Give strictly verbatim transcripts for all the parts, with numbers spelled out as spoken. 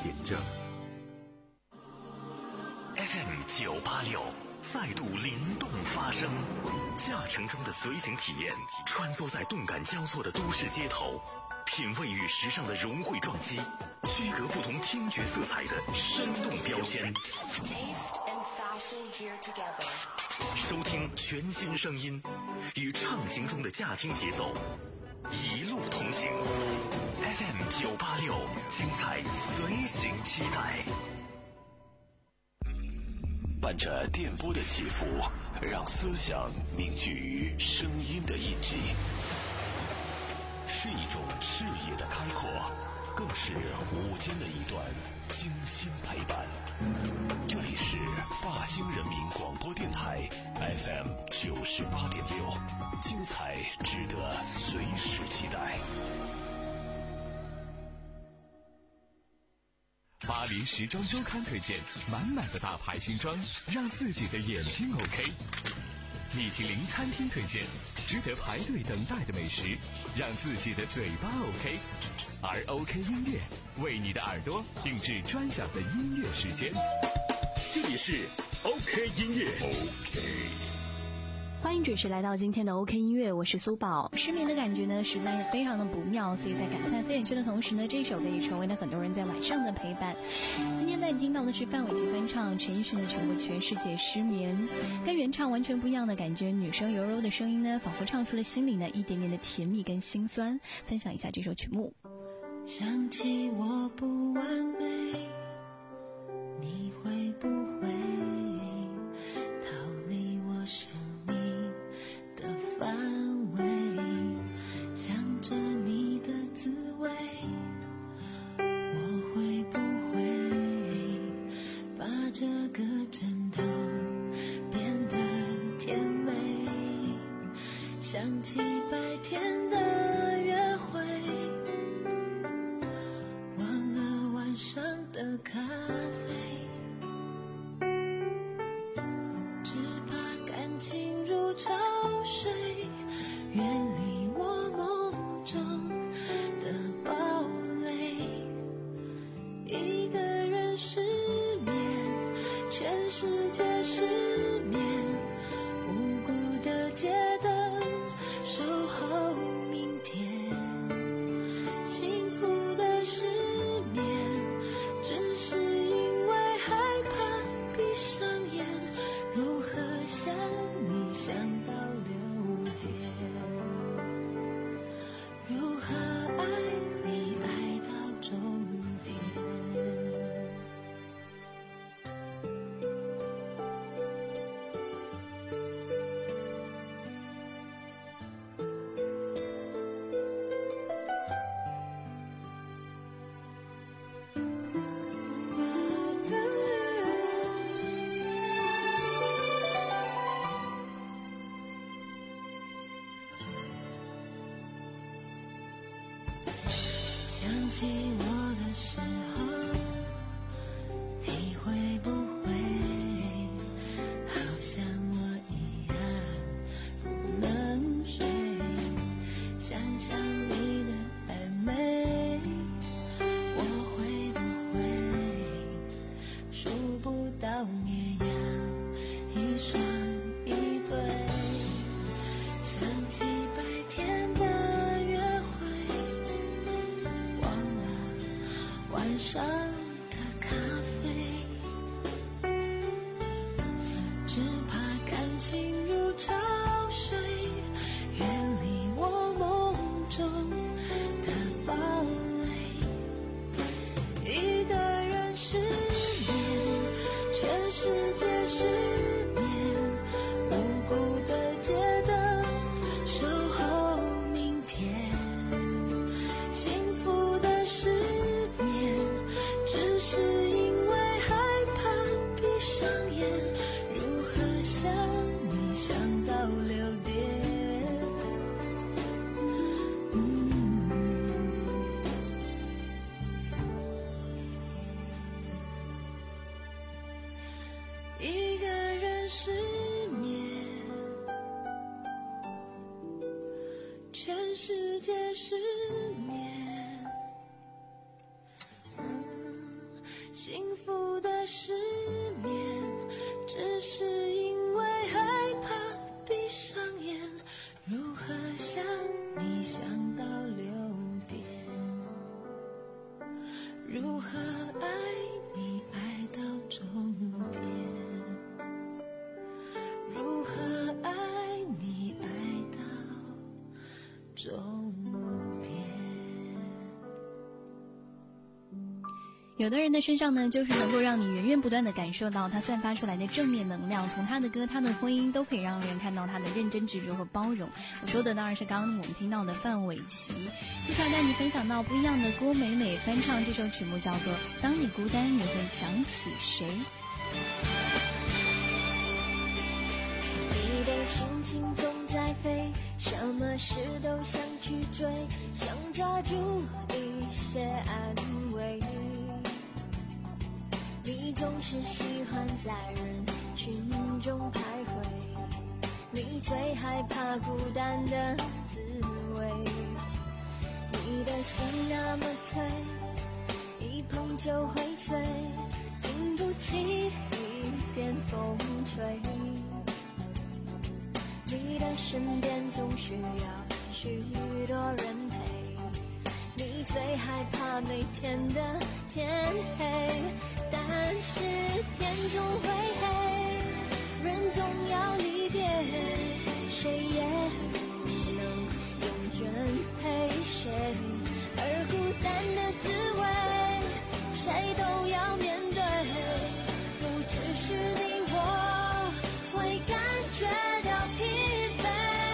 点正。 F M 九八六再度灵动发声，驾乘中的随行体验，穿梭在动感交错的都市街头，品味与时尚的融汇撞击，区隔不同听觉色彩的生动标签。收听全新声音，与畅行中的驾听节奏，一路同行。F M 九八六，精彩随行期待。 伴着电波的起伏，让思想凝聚于声音的印记，是一种视野的开阔，更是午间的一段精心陪伴。这里是大兴人民广播电台 F M 九十八点六，精彩值得随时期待。 巴黎时装周刊推荐满满的大牌新装，让自己的眼睛 OK。米其林餐厅推荐值得排队等待的美食，让自己的嘴巴 OK。而 OK 音乐为你的耳朵定制专享的音乐时间。这里是 OK 音乐 OK。 欢迎准时来到今天的 OK 音乐，我是苏宝。失眠的感觉呢实在是非常的不妙，所以在感叹黑眼圈的同时呢，这首歌也成为了很多人在晚上的陪伴。今天带你听到的是范玮琪翻唱陈奕迅的曲目《全世界失眠》，跟原唱完全不一样的感觉，女生柔柔的声音呢，仿佛唱出了心里呢一点点的甜蜜跟心酸。分享一下这首曲目。 想起我不完美，你会不会逃离我生命的范围？想着你的滋味，我会不会把这个枕头变得甜美？想起白天的约会，忘了晚上的咖啡，只怕感情如潮水，远离我梦中的堡垒。一个人失眠，全世界失眠，无辜的街灯守候明天。幸福的失眠，只是因为害怕闭上眼，如何想你想到六点，如何爱你爱到终点。想起我的时候，你会不会好像我一样不能睡？想想你的暧昧，我会不会数不到绵羊一双一对？想起白天的约会，忘了晚上的咖啡，只怕感情如潮水，远离我梦中的堡垒。一个人失眠，全世界失眠，无辜的街灯守候明天。幸福的失眠，只是因为害怕闭上眼，如何想你想到六点。一个人失眠，全世界失眠，嗯， 幸福的失眠，只是因为害怕闭上眼，如何想你想到六点，如何爱你爱到终点，如何爱你爱到终点。 有的人的身上呢，就是能够让你源源不断的感受到他散发出来的正面能量，从他的歌他的婚姻都可以让人看到他的认真执着和包容。我说的当然是刚刚我们听到的范玮琪。接下来带你分享到不一样的郭美美翻唱这首曲目，叫做《当你孤单你会想起谁》。 你的心情总在飞，什么事都想去追，想抓住一些安慰。你总是喜欢在人群中徘徊，你最害怕孤单的滋味。你的心那么脆，一碰就会碎，经不起一点风吹。你的身边总需要许多人陪，你最害怕每天的天黑，但是天总会黑，人总要离别，谁也不能永远陪谁，而孤单的滋味谁都要面对，不只是你我会感觉到疲惫。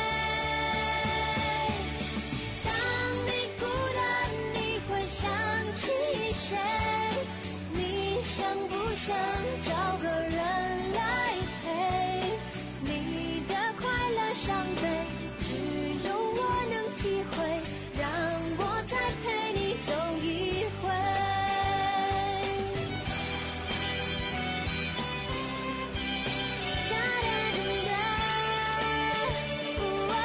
当你孤单你会想起谁，你想不想找个人来陪，你的快乐伤悲只有我能体会，让我再陪你走一回。哒哒哒哒，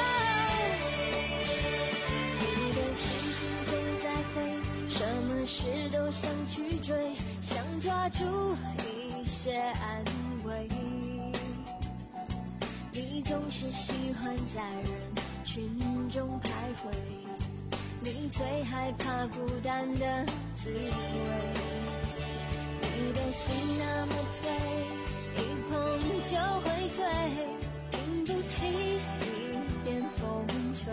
你的心情总在飞，什么事都想去追，想抓住一些安慰。你总是喜欢在人群中徘徊，你最害怕孤单的滋味。你的心那么脆，一碰就会碎，经不起一点风吹。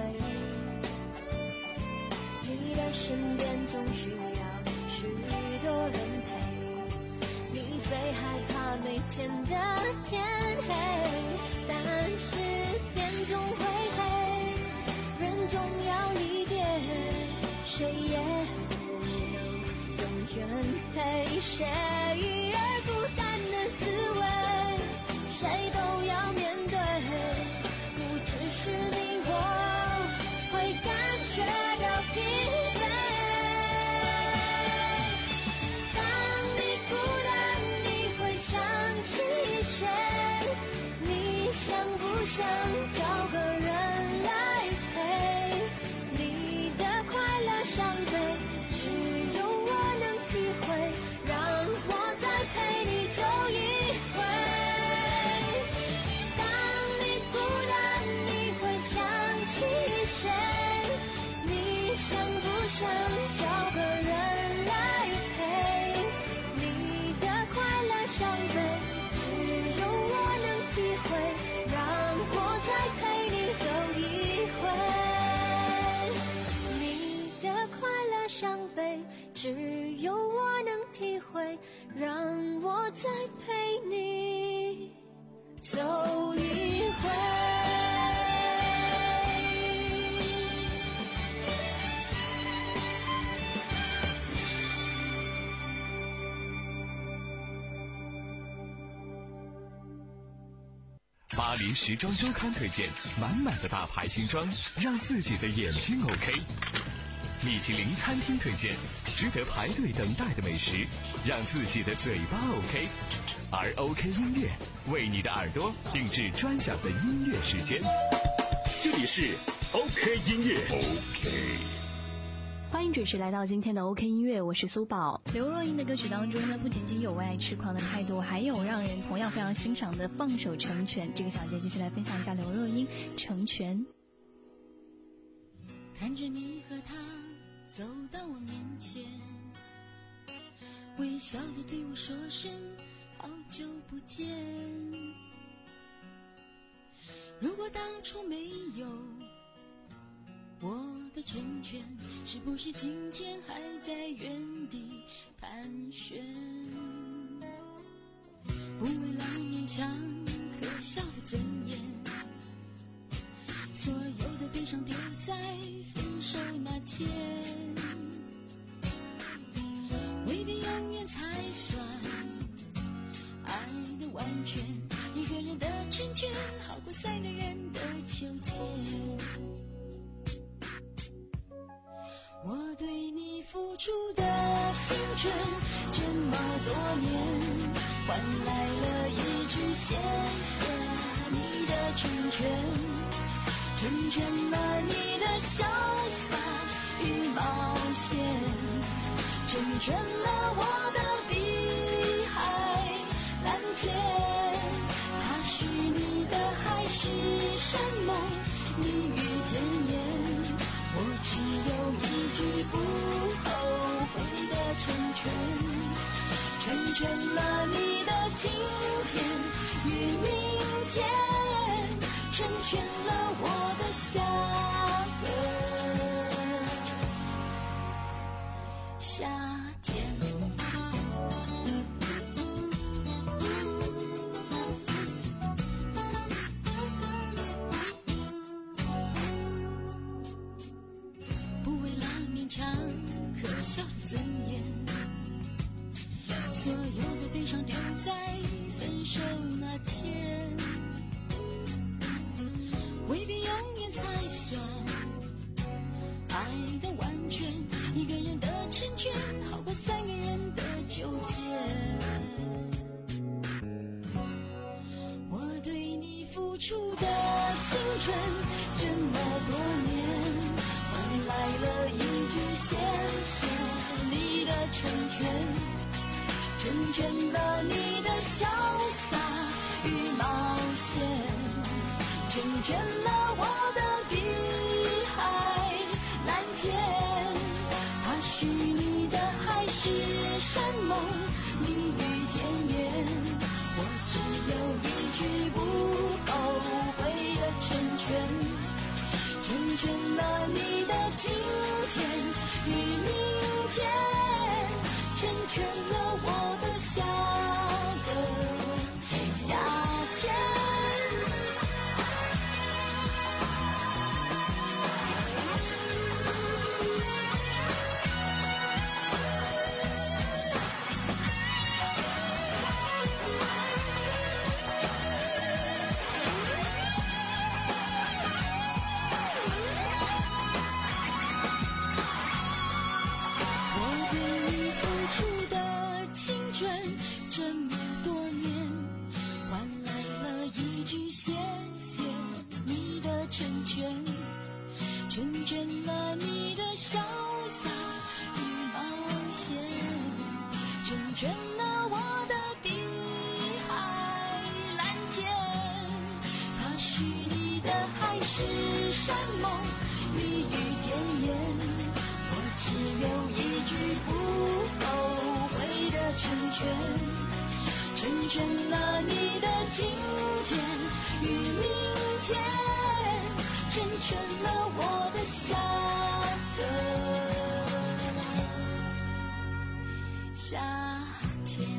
你的身边总需要许多人陪，你最害怕每天的天黑，但是天总会黑，人总要离别，谁也不能永远陪谁，而孤单的滋味谁都要面对，不只是你我会感觉到疲惫。当你孤单你会想起谁，你想不想找个人来陪，你的快乐伤悲只有我能体会，让我再陪你走一回。当你孤单你会想起谁，你想不想找个人来陪，你的快乐伤悲只有我能体会，让我再陪你走一回。你的快乐伤悲只有我能体会，让我再陪你走一回。 巴黎时装周刊推荐满满的大牌新装，让自己的眼睛 OK。米其林餐厅推荐值得排队等待的美食，让自己的嘴巴 OK。而 OK 音乐为你的耳朵定制专享的音乐时间。 这里是 OK 音乐。OK。 欢迎准时来到今天的 OK 音乐，我是苏宝。刘若英的歌曲当中呢，不仅仅有为爱痴狂的态度，还有让人同样非常欣赏的放手成全。这个小节继续来分享一下刘若英成全。 看着你和他走到我面前，微笑地对我说声好久不见。如果当初没有我的成全，是不是今天还在原地盘旋？不为了勉强可笑的尊严，所有的悲伤丢在分手那天，未必永远才算爱的完全，一个人的成全好过三个人的纠结。我对你付出的青春这么多年，换来了一句谢谢你的成全，成全了你的潇洒与冒险，成全了我的碧海蓝天。他许你的海誓山盟蜜语甜言，我只有一句不后悔的成全，成全了你的今天与明天，成全了我的下个夏天。不为了勉强可笑的尊严，所有的悲伤丢在分手那天，未必永远才算爱的完全，一个人的成全好过三个人的纠结。我对你付出的青春这么多年，换来了一句谢谢你的成全，成全了你的潇洒与冒险，成全了我的碧海蓝天。他许你的海誓山盟蜜语甜言，我只有一句不后悔的成全，成全了你的今天与明天，成全了我的下个夏天。成全，成全了你的潇洒与冒险，成全了我的碧海蓝天。他许你的海誓山盟蜜语甜言，我只有一句不后悔的成全，成全了你的今天与明天，成全了我的下个夏天。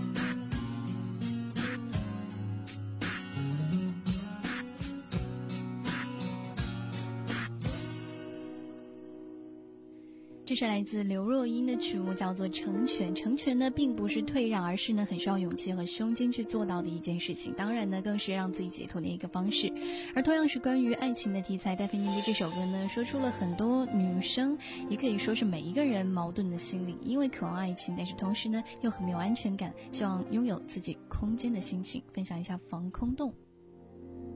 这是来自刘若英的曲目，叫做《成全》。成全呢，并不是退让，而是呢，很需要勇气和胸襟去做到的一件事情。当然呢，更是让自己解脱的一个方式。而同样是关于爱情的题材，戴佩妮的这首歌呢，说出了很多女生，也可以说是每一个人矛盾的心理。因为渴望爱情，但是同时呢，又很没有安全感，希望拥有自己空间的心情。分享一下防空洞。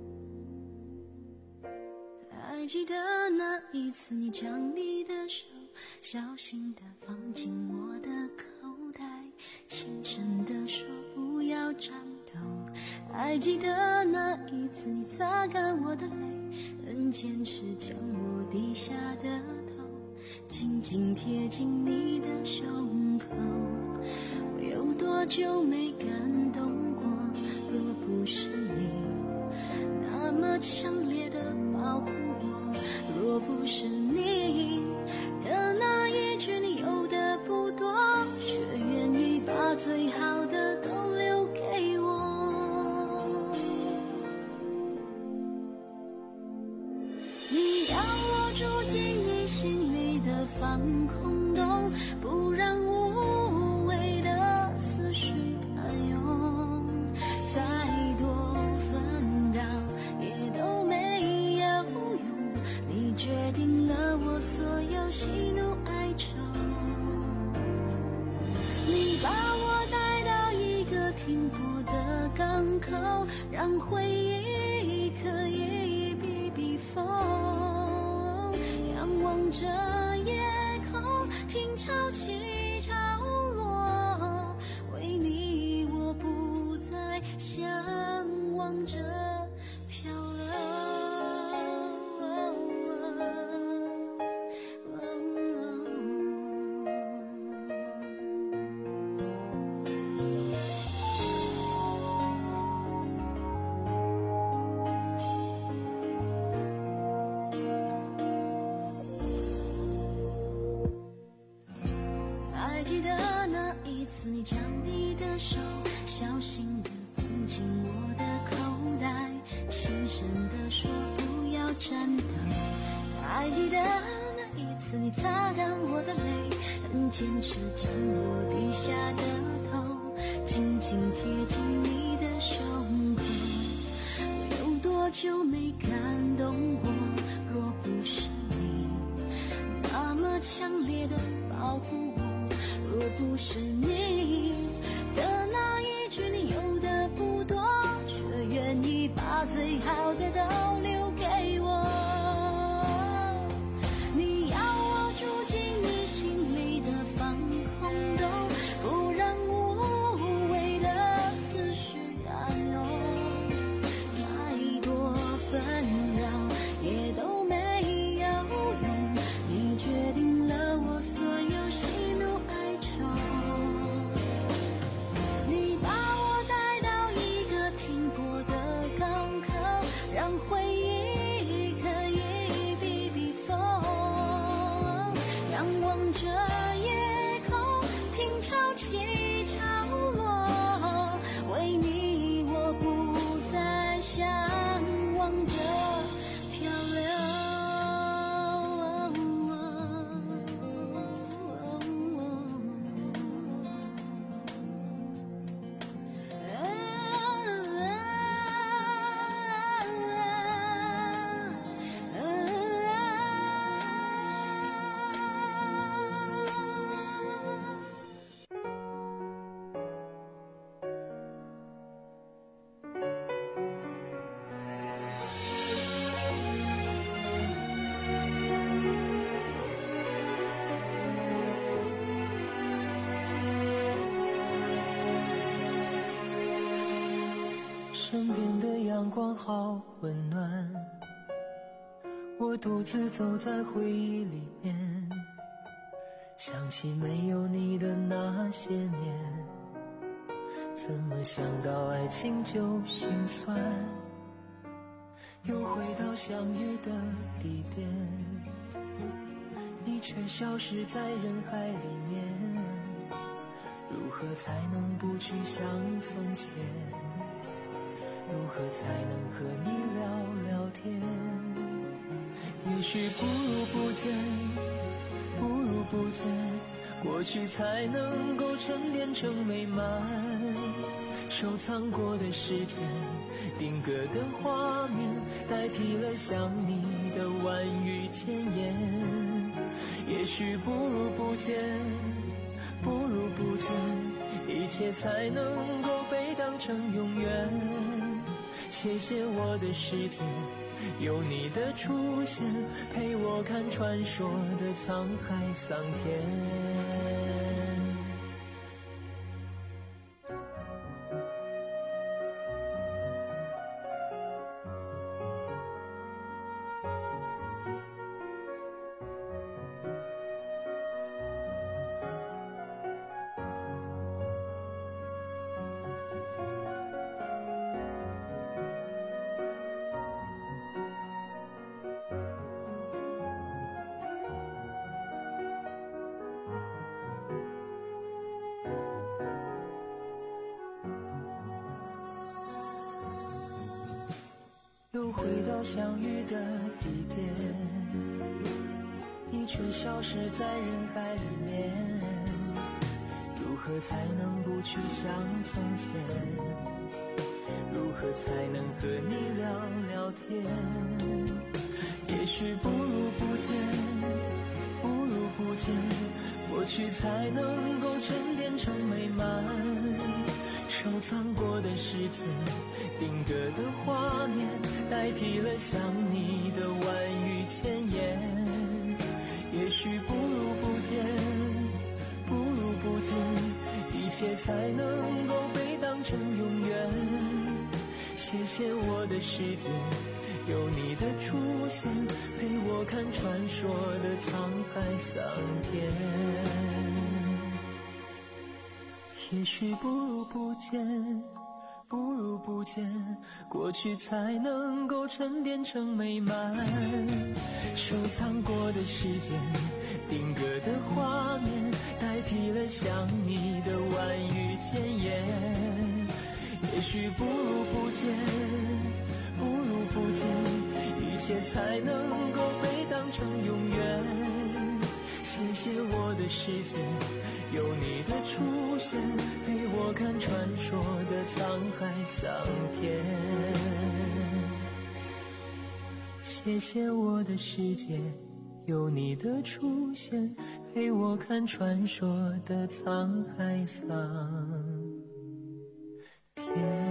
还记得那一次，你将你的手小心地放进我的口袋，轻声地说不要颤抖。还记得那一次你擦干我的泪，很坚持将我低下的头紧紧贴近你的胸口。我有多久没感动过，若不是你那么强烈的保护我，若不是你的那一句你有的不多，却愿意把最好的都留给我。你要我住进你心里的防空洞，不让无谓的思绪攀涌，再多纷扰也都没有用。你决定了我所有喜怒哀愁，你把我带到一个停泊的港口，让回忆可以避避风，仰望着夜空，听潮起潮落，为你我不再向往着漂流。还记得那一次你将你的手小心地放进我的口袋，轻声地说不要颤抖。还记得那一次你擦干我的泪，很坚持将我低下的头紧紧贴近你的胸口。我有多久没感动过，若不是你那么强烈的保护我，若不是你的那一句你有的不多，却愿意把最好的都留给我。你要我住进你心里的防空洞，不让无谓的思绪暗涌，再多纷扰也都没有用。你决定了我所有喜怒哀愁，你把我带到一个停泊的港口，让回忆可以避避风，仰望着夜空，听潮起潮落，为你我不再向往着漂流。 身边的阳光好温暖，我独自走在回忆里面，想起没有你的那些年，怎么想到爱情就心酸，又回到相遇的地点，你却消失在人海里面，如何才能不去想从前，如何才能和你聊聊天？也许不如不见，不如不见，过去才能够沉淀成美满。收藏过的时间，定格的画面，代替了想你的万语千言。也许不如不见，不如不见，一切才能够被当成永远。谢谢我的时间， 有你的出现，陪我看传说的沧海桑田。又回到相遇的地点，你却消失在人海里面，如何才能不去想从前？如何才能和你聊聊天？也许不如不见，不如不见，过去才能够沉淀成美满。收藏过的时间，定格的画面，代替了想你的万语千言。也许不如不见，不如不见，一切才能够被当成永远。谢谢我的世界，有你的出现，陪我看传说的沧海桑田。也许不如不见，不如不见，过去才能够沉淀成美满。收藏过的时间，定格的画面，代替了想你的万语千言。也许不如不见，不如不见，一切才能够被当成永远。谢谢我的世界，有你的出现，陪我看传说的沧海桑田。谢谢我的世界，有你的出现，陪我看传说的沧海桑田。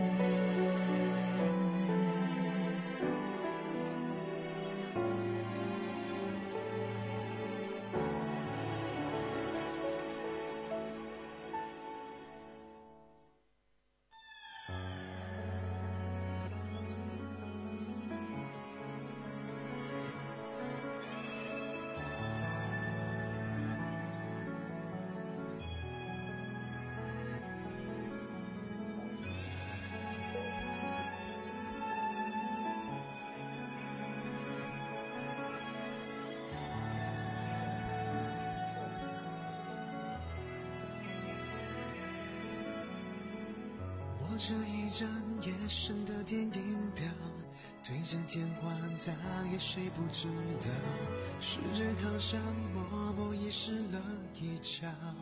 握着一张夜深的电影票，对着电话打给谁不知道，时间好像默默遗失了一角。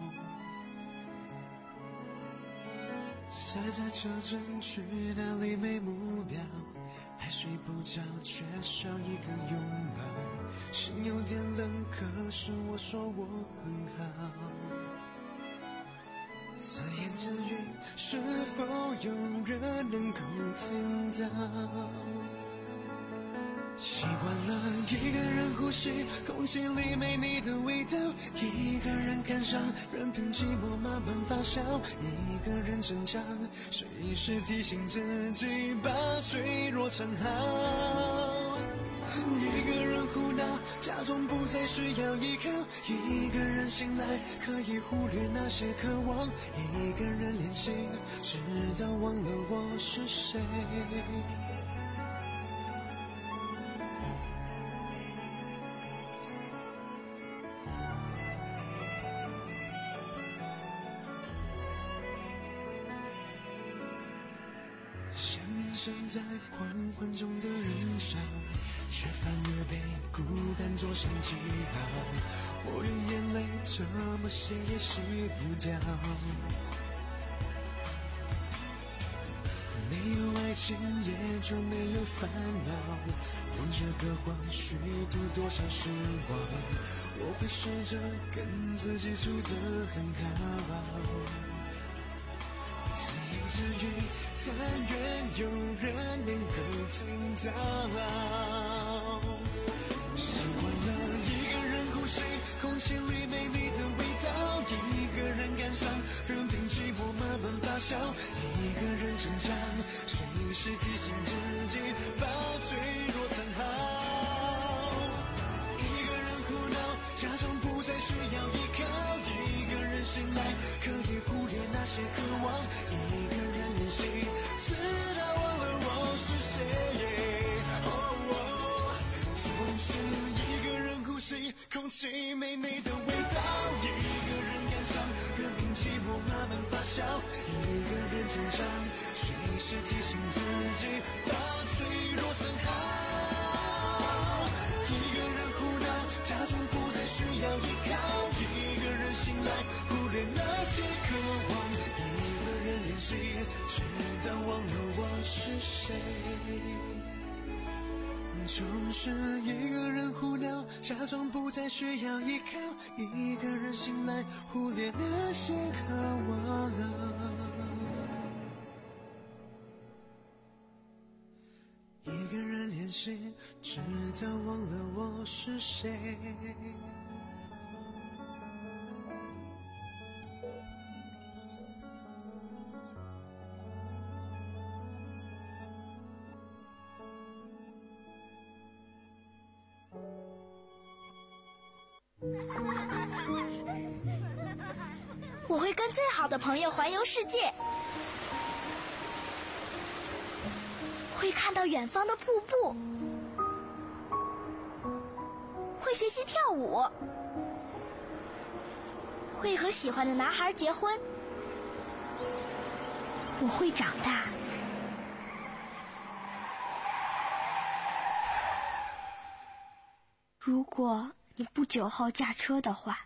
塞在车站去哪里没目标，还睡不着缺少一个拥抱，心有点冷，可是我说我很好。自言自语，是否有人能够听到？习惯了一个人呼吸，空气里没你的味道，一个人感伤，任凭寂寞慢慢发酵，一个人成长，随时提醒自己把脆弱藏好。一个人胡闹，假装不再需要依靠，一个人醒来，可以忽略那些渴望，一个人练习，直到忘了我是谁。想念身在狂欢中的人少，却反而被孤单做成记号。我用眼泪怎么写也洗不掉。没有爱情也就没有烦恼，用这个谎虚度多少时光。我会试着跟自己处得很好，自言自语，但愿有人能够听到。习惯了一个人呼吸，空气里没你的味道，一个人感伤，任凭寂寞慢慢发酵，一个人成长，随时提醒自己把脆弱藏好，一个人胡闹，假装不再需要依靠，一个人醒来，可以忽略那些渴望，一个人练习，直到忘了我是谁。总是一个人呼吸，空气没你的味道，一个人感伤，任凭寂寞慢慢发酵，一个人成长，随时提醒自己把脆弱藏好，一个人胡闹，假装不再需要依靠，一个人醒来，忽略那些渴望，一个人练习，直到忘了我是谁。总是一个人胡闹，假装不再需要依靠，一个人醒来，忽略那些渴望，一个人练习，直到忘了我是谁。 我会跟最好的朋友环游世界，会看到远方的瀑布，会学习跳舞，会和喜欢的男孩结婚。我会长大。如果你不酒后驾车的话，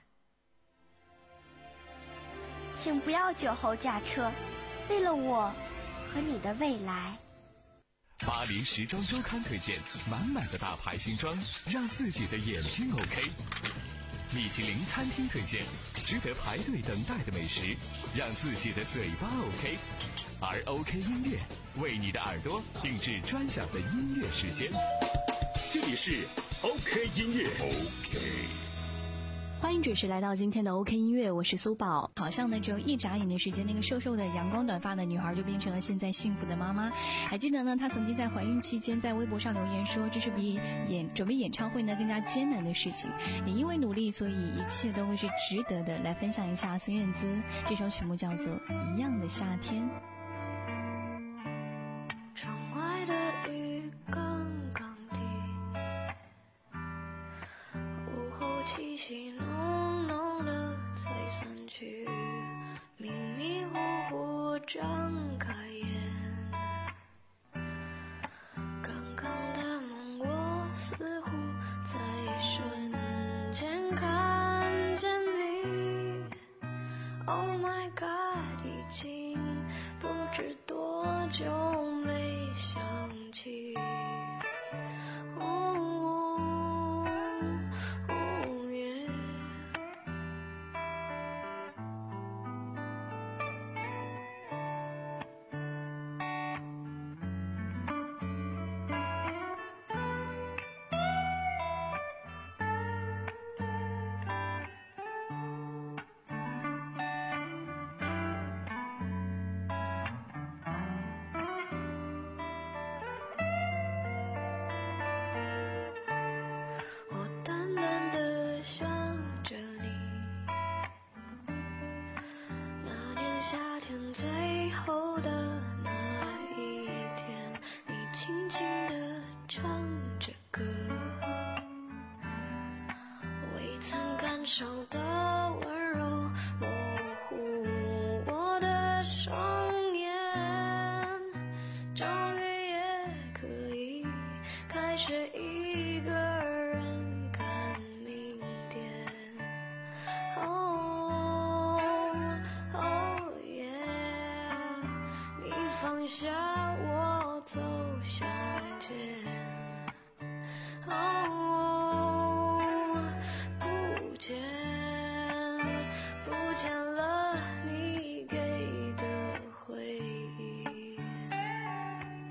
请不要酒后驾车，为了我和你的未来。 巴黎时装周刊推荐满满的大牌新装，让自己的眼睛 OK。米其林餐厅推荐值得排队等待的美食，让自己的嘴巴 OK。而 OK 音乐为你的耳朵定制专享的音乐时间。这里是 OK 音乐 OK。 欢迎准时来到今天的 OK 音乐，我是苏宝。好像呢，只有一眨眼的时间，那个瘦瘦的阳光短发的女孩就变成了现在幸福的妈妈。还记得呢，她曾经在怀孕期间在微博上留言说，这是比演准备演唱会呢更加艰难的事情，也因为努力，所以一切都会是值得的。来分享一下孙燕姿这首曲目叫做《一样的夏天》。 窗外的雨刚刚停，午后气息浓浓的才散去，迷迷糊糊张开眼，刚刚的梦我似乎在瞬间看见你。 Oh my god， 已经不知多久没想起。夏天最后的那一天，你轻轻地唱着歌，未曾感受的温柔模糊我的双眼，终于也可以开始一个人看明天。哦哦放下我走向前，哦，不见不见了你给的回忆。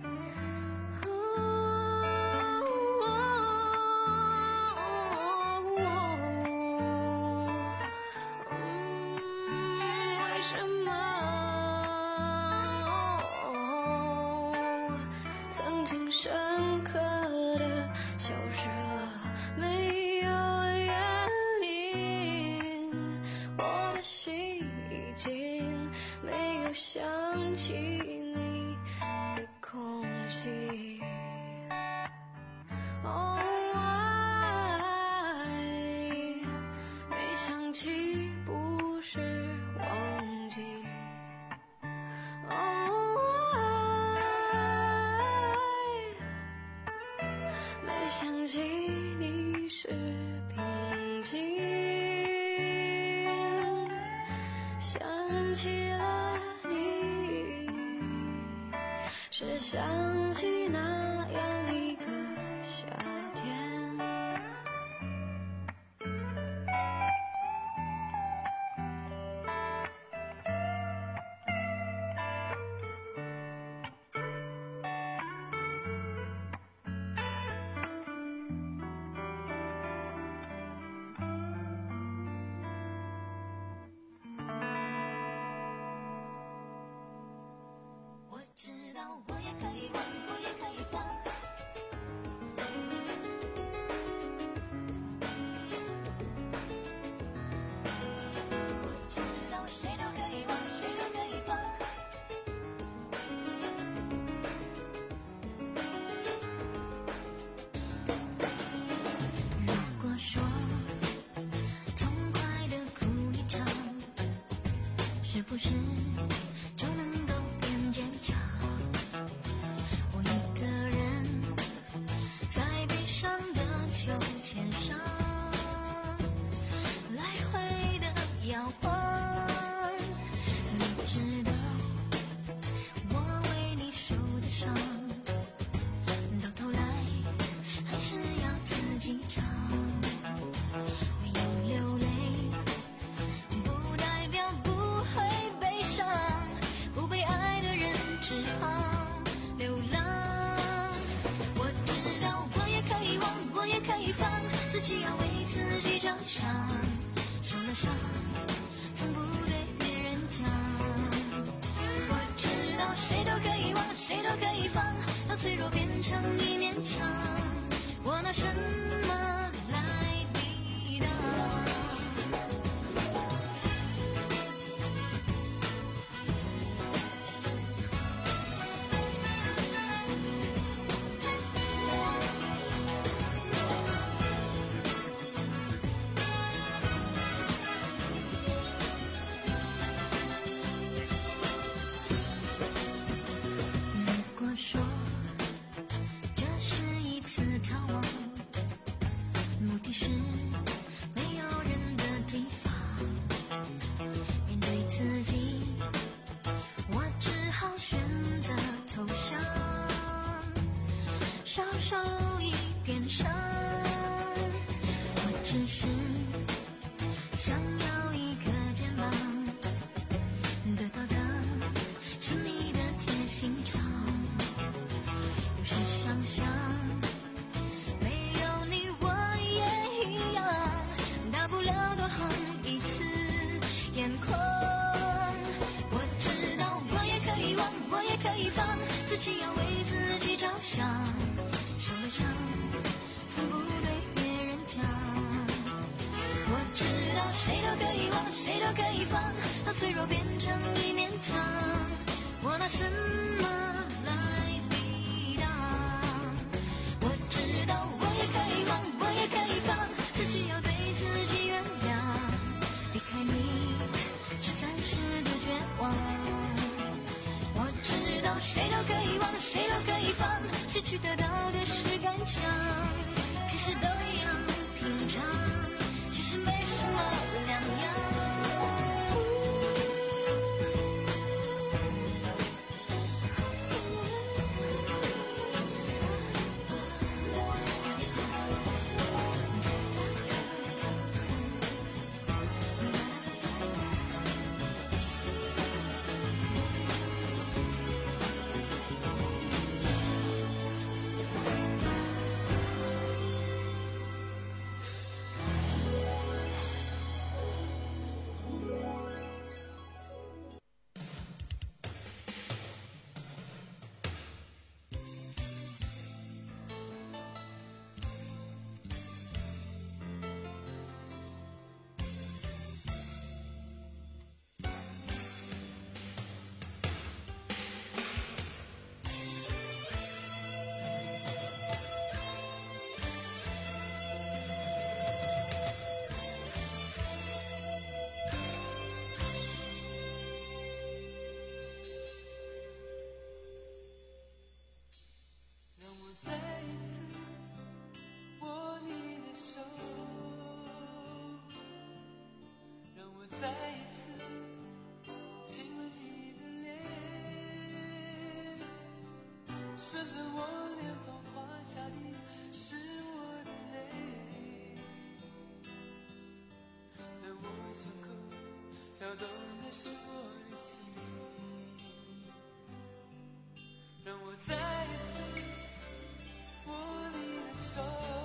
想起你的空隙。哦，爱没想起不是忘记。哦，爱没想起你是平静。想起了你，是想起那样一个夏天。 我知道我也可以忘，我也可以放。我知道谁都可以忘，谁都可以放。如果说痛快的哭一场，是不是就能够变坚强？我一个人在悲伤的秋千上来回的摇晃。你知道我为你受的伤，到头来还是要自己尝。没有流泪不代表不会悲伤，不被爱的人只好流浪。我知道我也可以忘，我也可以放，自己要为自己着想。受了伤从不对别人讲。我知道谁都可以忘，谁都可以放，到脆弱变成一面墙，我拿什么来抵挡？如果说这是一次逃亡，目的是没有人的地方，面对自己，我只好选择投降，少受一点伤。我只是想要一个肩膀，得到的是你的贴心肠。有时想想，没有你我也一样，大不了多红一次眼眶。我知道我也可以忘，我也可以放，自己要为自己着想。受了伤从不对别人讲。我知道谁都可以忘，谁都可以放，到脆弱变成一面墙，我拿什么来抵挡？我知道我也可以忘，我也可以放，自己要对自己原谅。离开你是暂时的绝望。我知道谁都可以忘，谁都可以放，失去得到的是感想，其实都一样平常，其实没什么两样。 顺着我脸庞滑下的是我的泪，在我胸口跳动的是我的心，让我再一次握你的手，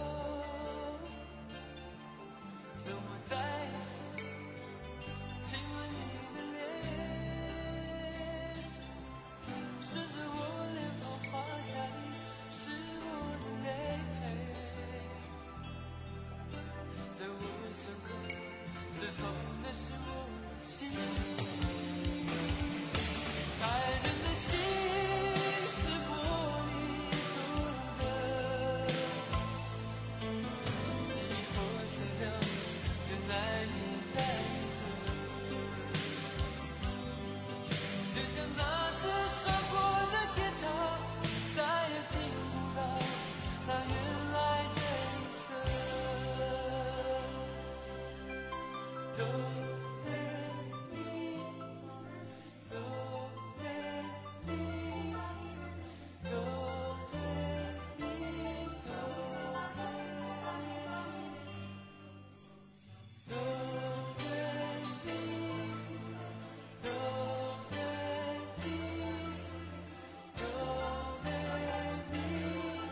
让我再一次亲吻你的脸，顺着我脸庞滑下的是我的泪，在我胸口刺痛的是我的心，爱人的心是玻璃做的，激活善良就难以再合，就像那只摔过的铁塔，再也听不到那原来的音色。哆来咪，哆来咪，哆来咪，哆来咪，哆来咪，哆来咪，哆来咪，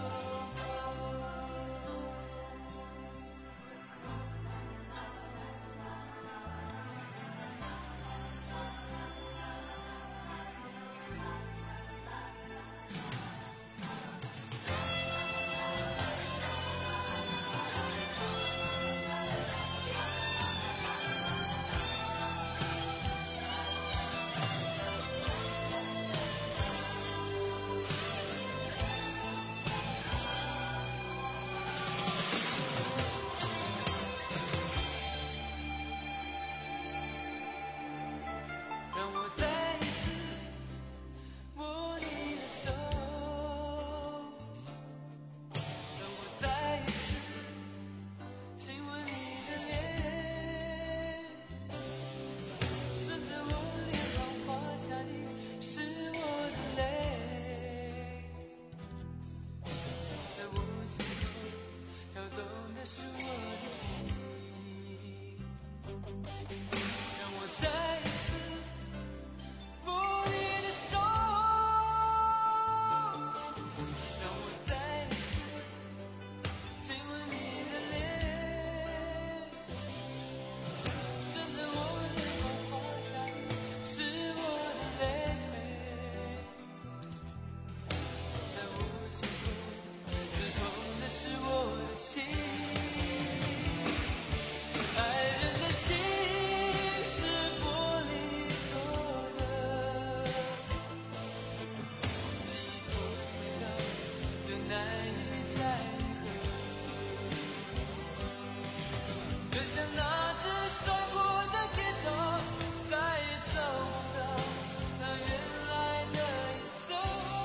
让我再一次握你的手，让我再一次亲吻你的脸，顺着我脸庞滑下的是我的泪，在我心头跳动的是我的心，让我再一次握你的手，让我再一次亲吻你的脸，顺着我脸庞滑下的是我的泪，在我心头刺痛的是我的心，爱人的心是玻璃做的，激活谁料就难以再合，就像那只摔过的铁塔，再也找不到那原来的颜色。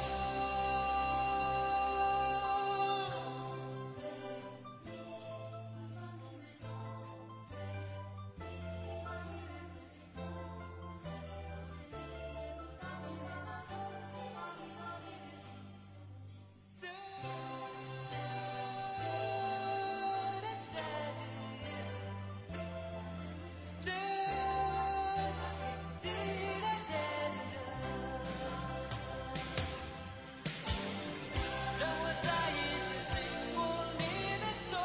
让我再一次紧握你的手，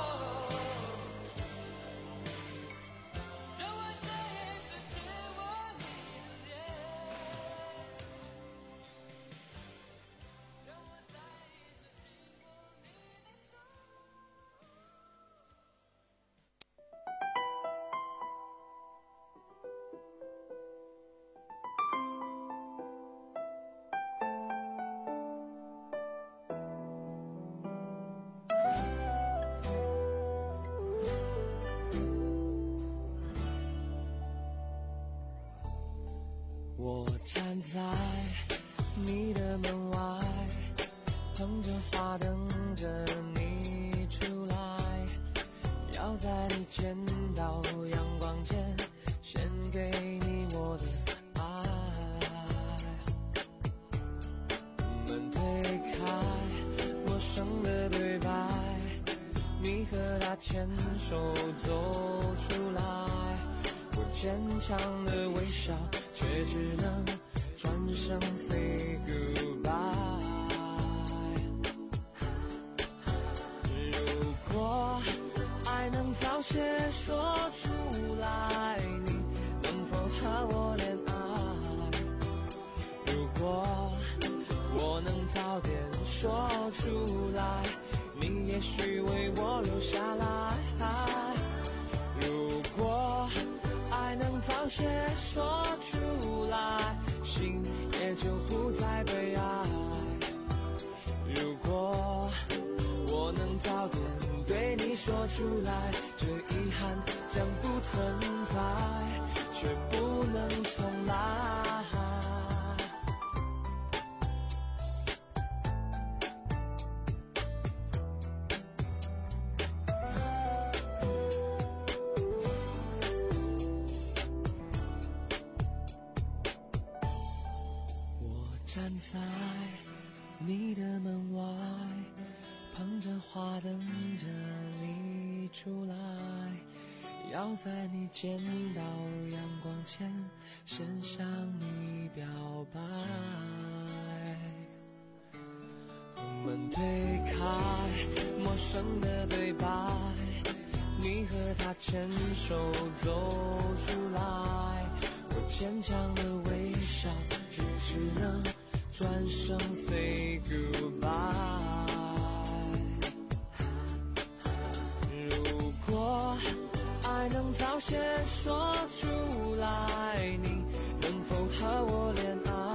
让我再一次亲吻你的脸，让我再一次紧握你的手。我站在你的门外，捧着花等着你出来，要在你见到阳光前献给你我的爱。门推牵手走出来，我坚强的微笑，却只能转身 say goodbye。 如果爱能早些说出来，你能否和我恋爱？如果我能早点说出来，你也许为我留下来。如果爱能早些说出来，心也就不再被爱。如果我能早点对你说出来，这遗憾将不存在，却不能重来。站在你的门外，捧着花等着你出来，要在你见到阳光前先向你表白。我们推开陌生的对白，你和他牵手走出来，我坚强的微笑，却只能转身 say goodbye。 如果爱能早些说出来，你能否和我恋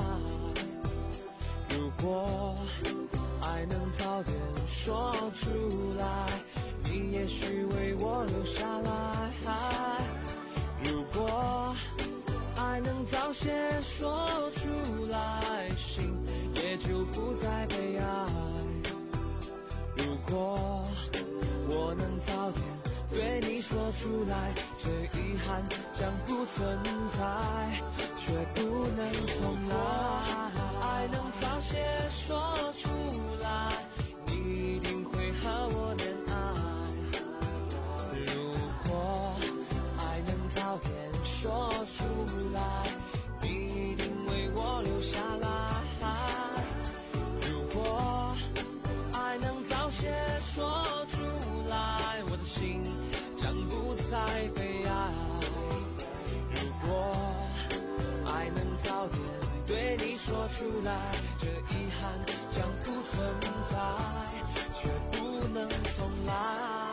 爱？如果爱能早点说出来，你也许为我留下来。如果爱能早些说出来，心也就不再被爱。如果我能早点对你说出来，这遗憾将不存在，却不能重来。爱能早些说出来，你一定会和我恋爱。如果爱能早点说出来，你一定为我留下来。如果爱能早些说出来，我的心将不再被爱。如果爱能早点对你说出来，这遗憾将不存在，却不能重来。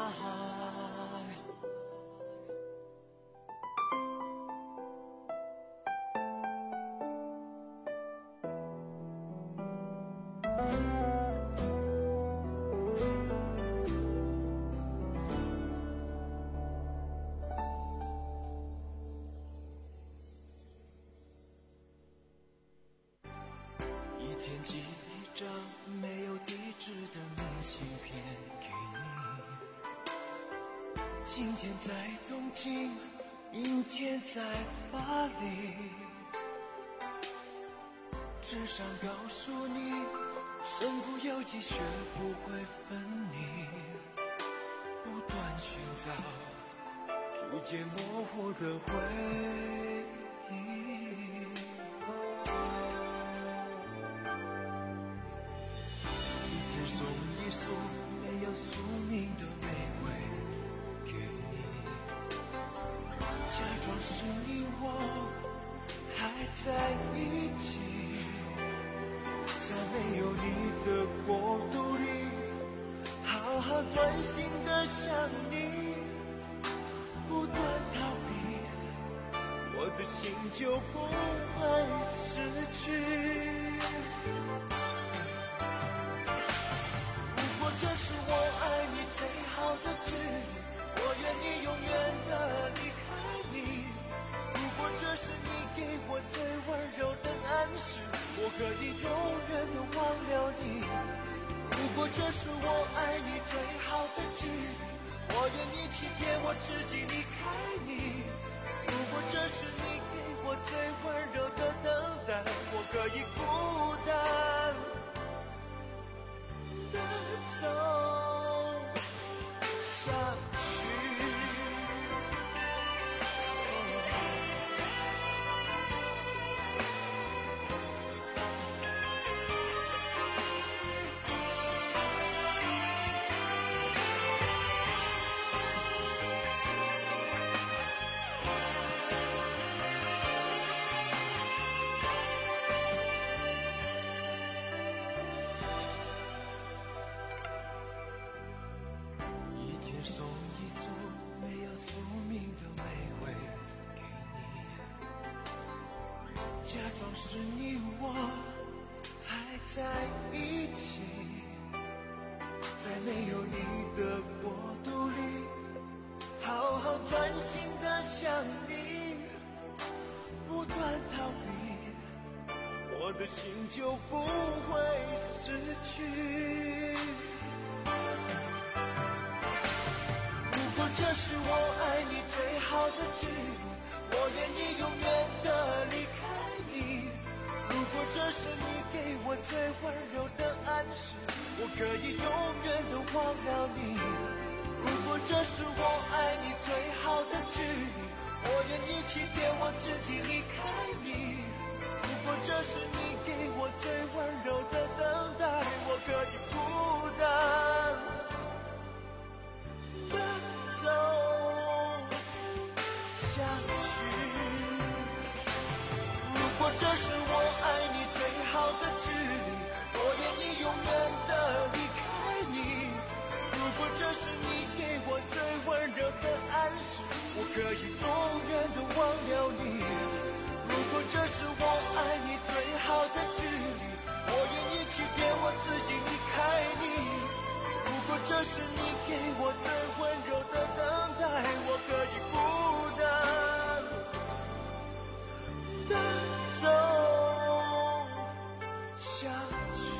一天寄一张没有地址的明信片给你，今天在东京，明天在巴黎，纸上告诉你，身不由己，学不会分离，不断寻找，逐渐模糊的回忆。送一束没有宿命的玫瑰给你，假装是你我还在一起，在没有你的国度里，好好专心的想你，不断逃避，我的心就不会失去。这是我爱你最好的指引，我愿意永远的离开你。如果这是你给我最温柔的暗示，我可以永远的忘了你。如果这是我爱你最好的指引，我愿意欺骗我自己离开你。如果这是你给我最温柔的等待，我可以孤单的走下去。 是你我还在一起，在没有你的国度里，好好专心的想你，不断逃避，我的心就不会失去。如果这是我爱你最好的距离，我愿意永远的离开你。如果这是你给我最温柔的暗示，我可以永远的忘了你。如果这是我爱你最好的距离，我愿意欺骗我自己离开你。如果这是你给我最温柔的等待，我可以孤单的走下去。如果这是我爱你最好的距离，我愿意永远的离开你。如果这是你给我最温柔的暗示，我可以永远的忘了你。如果这是我爱你最好的距离，我愿意欺骗我自己离开你。如果这是你给我最温柔的等待，我可以孤单的走下去。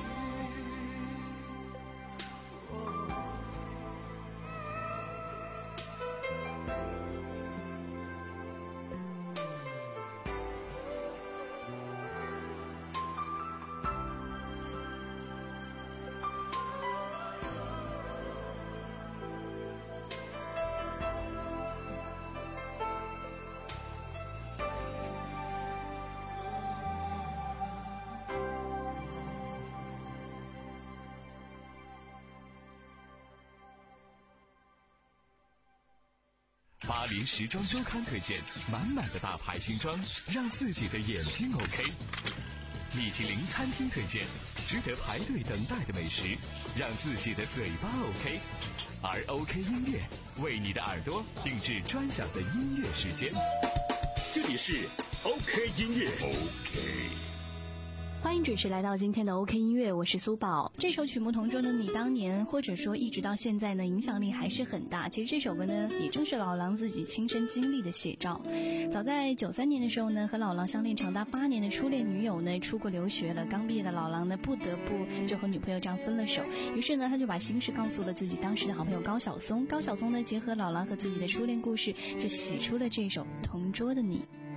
巴黎时装周刊推荐满满的大牌新装，让自己的眼睛 OK。米其林餐厅推荐值得排队等待的美食，让自己的嘴巴 OK。而 OK 音乐为你的耳朵定制专享的音乐时间。 这里是 OK 音乐 OK。 欢迎准时来到今天的 OK 音乐，我是苏宝。这首曲目同桌的你当年或者说一直到现在呢，影响力还是很大。其实这首歌呢，也正是老狼自己亲身经历的写照。早在九三年的时候呢，和老狼相恋长达八年的初恋女友呢，出国留学了。刚毕业的老狼呢，不得不就和女朋友这样分了手。于是呢，他就把心事告诉了自己当时的好朋友高晓松。高晓松呢，结合老狼和自己的初恋故事，就写出了这首《同桌的你》。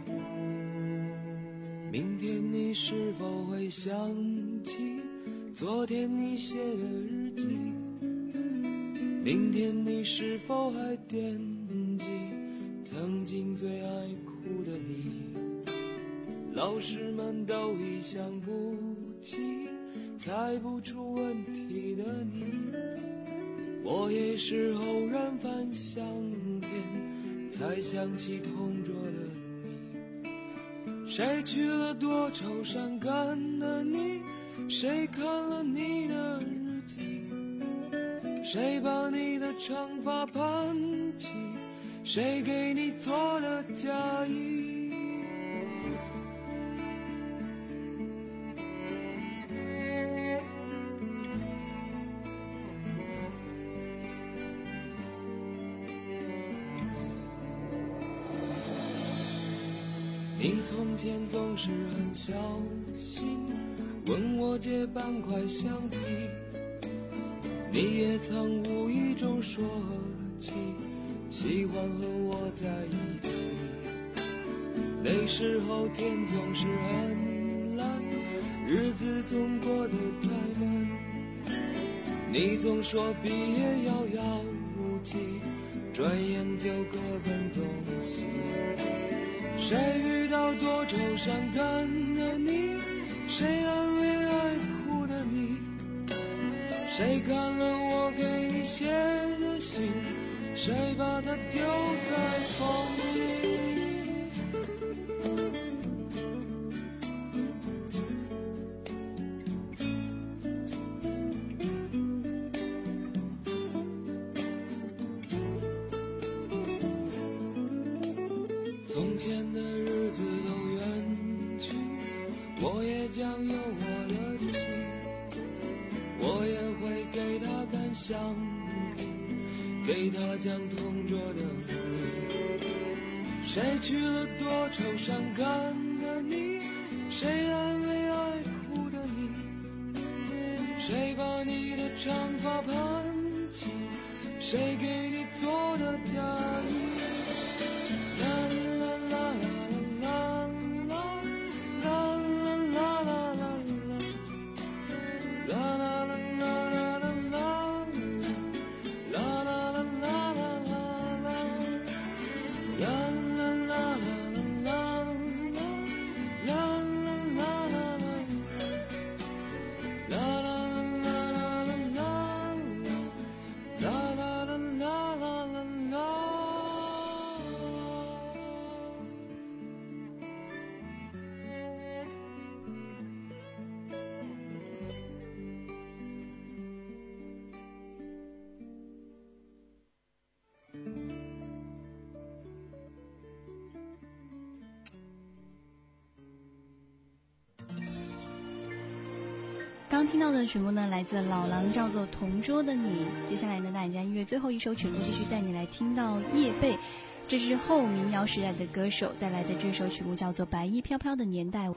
明天你是否会想起昨天你写的日记？明天你是否还惦记曾经最爱哭的你？老师们都已想不起猜不出问题的你，我也是偶然翻相片才想起同桌的你。谁去了多愁善感的你？谁看了你的日记？谁把你的长发盘起？谁给你做的嫁衣？你从前总是很小心问我借半块橡皮，你也曾无意中说起喜欢和我在一起。那时候天总是很蓝，日子总过得太慢，你总说毕业遥遥无期，转眼就各奔东西。谁遇到多愁善感的你？谁安慰爱哭的你？谁看了我给你写的信？谁把它丢在风里？从前的日子都远去， 有我的情，我也会给他看相片，给他讲同桌的你。谁去了多愁善感的你，谁安慰爱哭的你，谁把你的长发盘起，谁给你做的嫁衣。啦啦啦啦啦啦啦啦啦啦啦啦啦啦啦啦刚听到的曲目呢，来自老狼，叫做《同桌的你》。接下来呢，大家音乐最后一首曲目，继续带你来听到叶蓓，这是后民谣时代的歌手带来的这首曲目，叫做《白衣飘飘的年代》。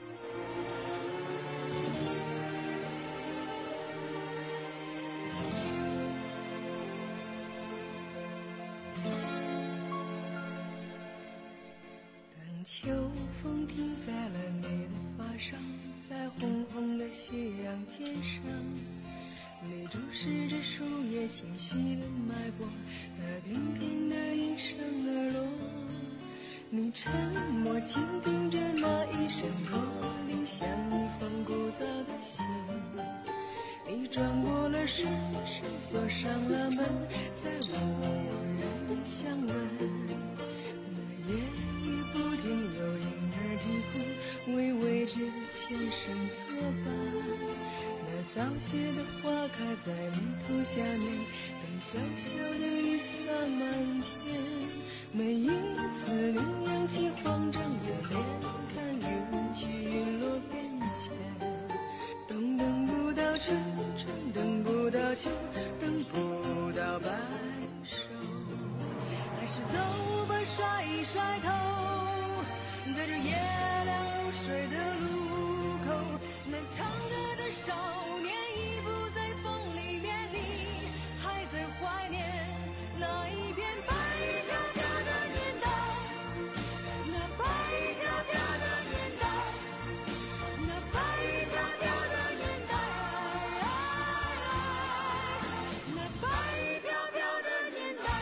当秋风停在了你的发梢，在红红的斜阳肩上，你注视着树叶清晰的脉搏，那翩翩的应声而落。你沉默倾听着那一声驼铃，像一封古早的信。你转过了身，身锁上了门，再无人相问。那夜已不停有婴儿啼哭，为未知的前生作伴。那早谢的花开在泥土下面，被小小的雨洒满天。每一次你扬起慌张的脸，看云起云落变迁。冬等不到春，春等不到秋，等不到白首。还是走吧，甩一甩头，在这夜凉如水的路口，那唱歌的少年已不在风里面，你还在怀念那一片白衣飘飘的年代，那白衣飘飘的年代，那白衣飘飘的年代，那白衣飘飘的年代。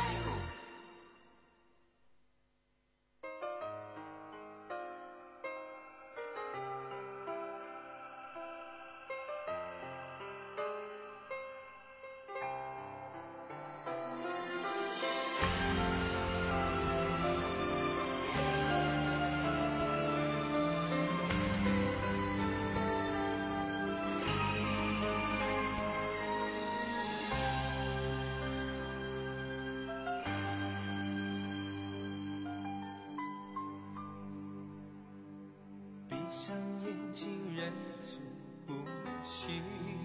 闭上眼睛，忍住呼吸，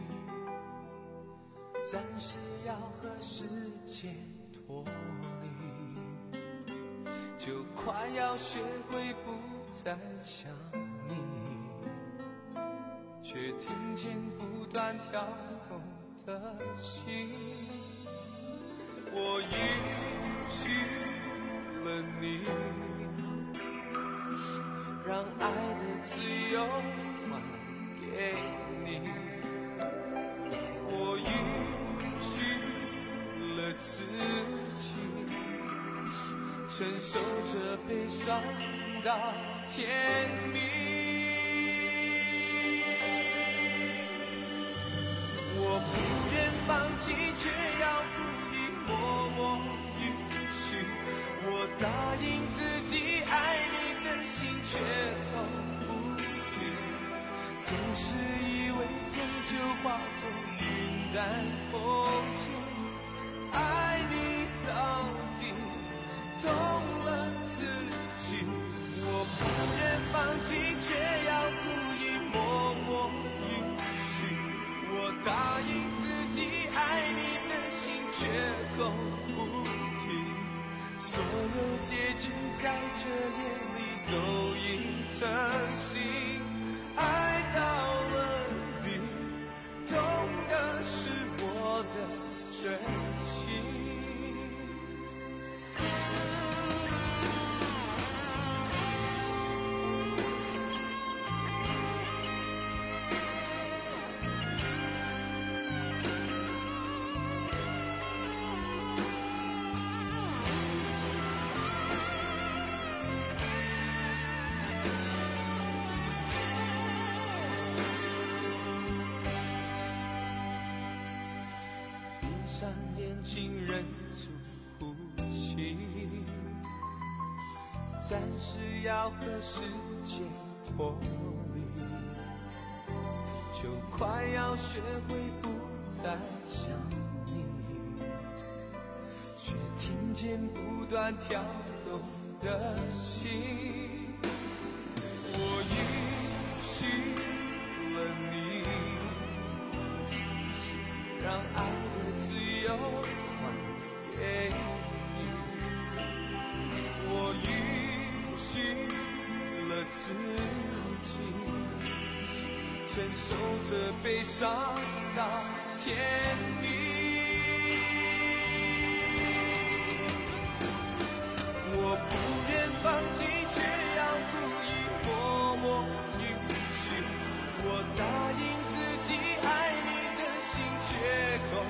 暂时要和世界脱离，就快要学会不再想你，却听见不断跳动的心。我允许了你，让爱的自由还给你，我允许了自己，承受着悲伤到天明。我不愿放弃，却要故意默默允许，我答应自己爱你的心却都不停，总是以为终究化作云淡风轻，爱你到底懂了自己。我不愿放弃，却要故意默默在这夜里都已成型，爱到了底，痛的是我的真心。上眼睛忍住呼吸，暂时要和时间脱离，就快要学会不再想你，却听见不断跳动的心。我允许了你，让爱自由还给你，我允许了自己，承受着悲伤到天明。我不愿放弃，却要故意默默允许。我答应自己爱你的心却空，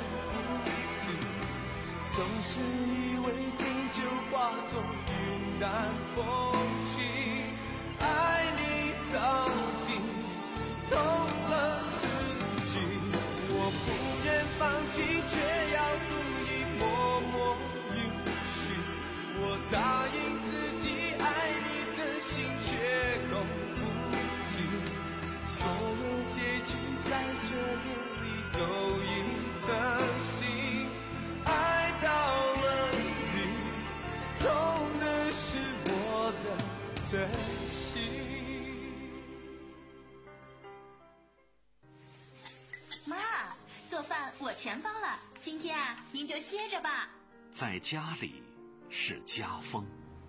总是以为终究化作云淡风轻，爱你到底痛了自己。我不愿放弃，却要故意默默允许。我答应自己爱你的心却空不停，所有结局在这夜里都已成型，爱到了底，痛的是我的真心。 妈，做饭我全包了，今天啊，您就歇着吧。 在家里是家风。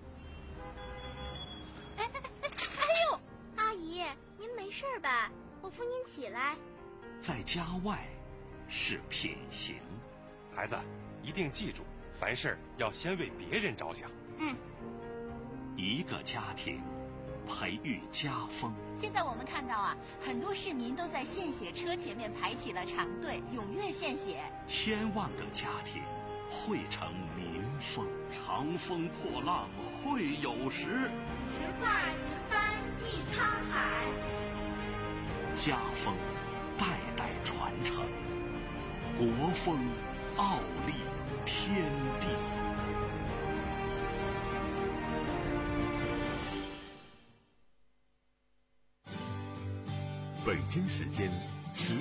哎哎哎哎呦，阿姨，您没事吧？我扶您起来。 在家外是品行。 孩子，一定记住，凡事要先为别人着想。 嗯。 一个家庭培育家风。 现在我们看到啊，很多市民都在献血车前面排起了长队，踊跃献血。 千万个家庭汇成民风，长风破浪会有时， 直挂云帆济沧海。 家风代代传承，国风傲立天地。 北京时间十